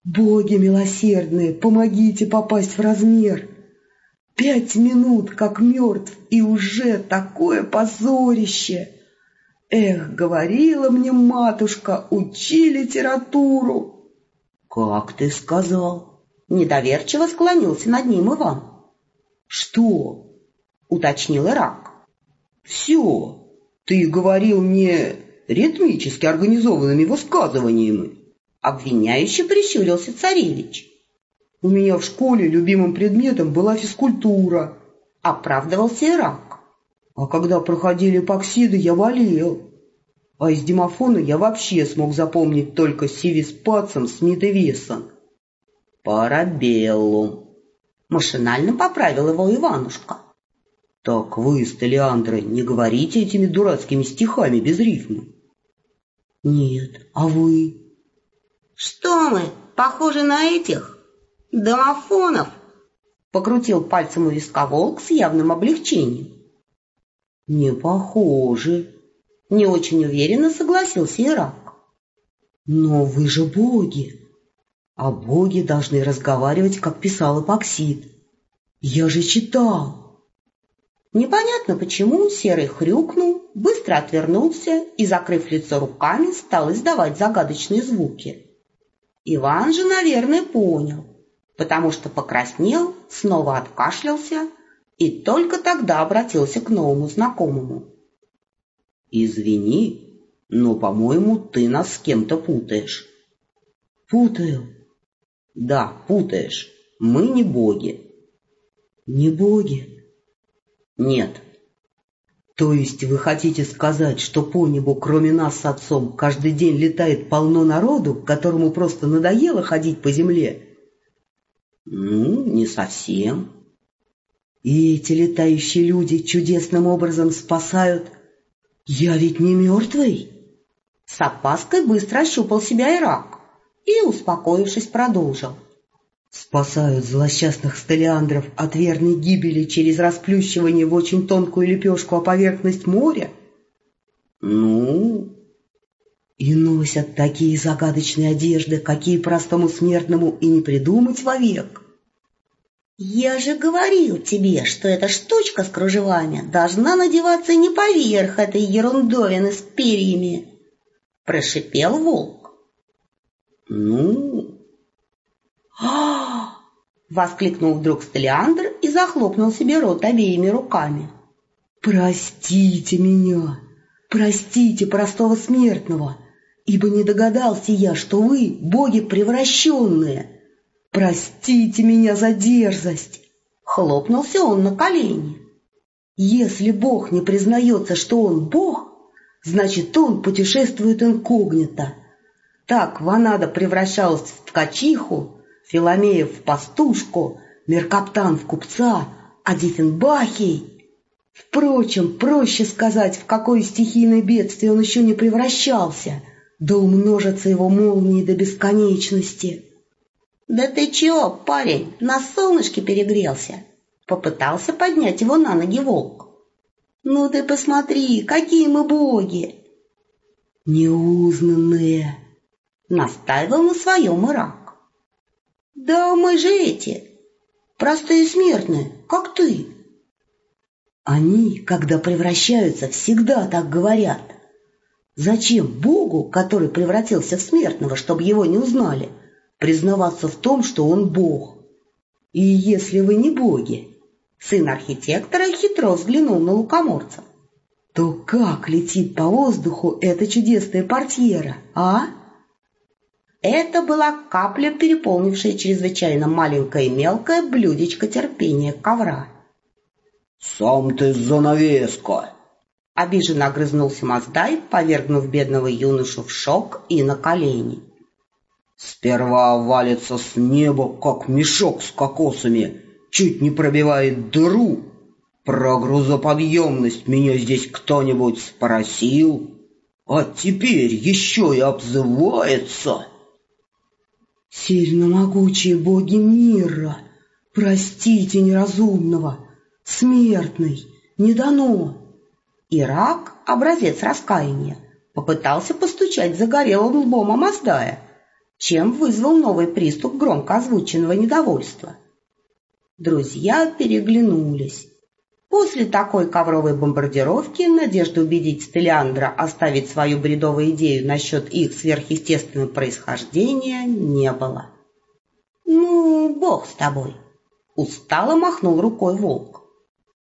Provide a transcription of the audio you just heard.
Боги милосердные, помогите попасть в размер. 5 минут, как мертв, и уже такое позорище. Эх, говорила мне матушка, учи литературу. Как ты сказал? Недоверчиво склонился над ним Иван. Что? Уточнил Ирак. Все. Ты говорил не ритмически организованными высказываниями. Обвиняюще прищурился царевич. У меня в школе любимым предметом была физкультура, оправдывался Ирак. А когда проходили эпоксиды, я болел. А из демофона я вообще смог запомнить только Сивис Пацем, Смит и Вессон. Парабеллум. Машинально поправил его Иванушка. Так вы, столиандры, не говорите этими дурацкими стихами без рифмы. Нет, а вы? Что мы, похожи на этих домофонов? Покрутил пальцем у виска волк с явным облегчением. Не похожи. Не очень уверенно согласился Ирак. Но вы же боги. А боги должны разговаривать, как писал Эпоксид. Я же читал. Непонятно почему Серый хрюкнул, быстро отвернулся и, закрыв лицо руками, стал издавать загадочные звуки. Иван же, наверное, понял, потому что покраснел, снова откашлялся и только тогда обратился к новому знакомому. «Извини, но, по-моему, ты нас с кем-то путаешь». «Путаю?» «Да, путаешь. Мы не боги». «Не боги?» «Нет». «То есть вы хотите сказать, что по небу, кроме нас с отцом, каждый день летает полно народу, которому просто надоело ходить по земле?» «Ну, не совсем». «И эти летающие люди чудесным образом спасают? Я ведь не мертвый?» С опаской быстро ощупал себя Ирак и, успокоившись, продолжил. «Спасают злосчастных столиандров от верной гибели через расплющивание в очень тонкую лепешку о поверхность моря?» «Ну...» «И носят такие загадочные одежды, какие простому смертному и не придумать вовек». «Я же говорил тебе, что эта штучка с кружевами должна надеваться не поверх этой ерундовины с перьями», — прошипел волк. «Ну...» воскликнул вдруг Столиандр и захлопнул себе рот обеими руками. «Простите меня, простите простого смертного, ибо не догадался я, что вы боги превращенные. Простите меня за дерзость!» Хлопнулся он на колени. «Если бог не признается, что он бог, значит, он путешествует инкогнито. Так Ванада превращалась в ткачиху, Филомея в пастушку, Меркаптан в купца, а Диффенбахий... Впрочем, проще сказать, в какое стихийное бедствие он еще не превращался, да умножатся его молнии до бесконечности». «Да ты чего, парень, на солнышке перегрелся?» Попытался поднять его на ноги волк. «Ну ты посмотри, какие мы боги!» «Неузнанные!» Настаивал на своем Ирак. «Да мы же эти, простые смертные, как ты». «Они, когда превращаются, всегда так говорят. Зачем Богу, который превратился в смертного, чтобы его не узнали, признаваться в том, что он Бог? И если вы не боги...» Сын архитектора хитро взглянул на лукоморца. «То как летит по воздуху эта чудесная портьера, а?» Это была капля, переполнившая чрезвычайно маленькое и мелкое блюдечко терпения ковра. «Сам ты занавеска!» Обиженно огрызнулся Маздай, повергнув бедного юношу в шок и на колени. «Сперва валится с неба, как мешок с кокосами, чуть не пробивает дыру. Про грузоподъемность меня здесь кто-нибудь спросил? А теперь еще и обзывается!» «Сильно могучие боги мира, простите неразумного, смертный, не дано». Ирак, образец раскаяния, попытался постучать загорелым лбом о Маздая, чем вызвал новый приступ громко озвученного недовольства. Друзья переглянулись. После такой ковровой бомбардировки надежды убедить Стелиандра оставить свою бредовую идею насчет их сверхъестественного происхождения не было. «Ну, бог с тобой!» — устало махнул рукой волк.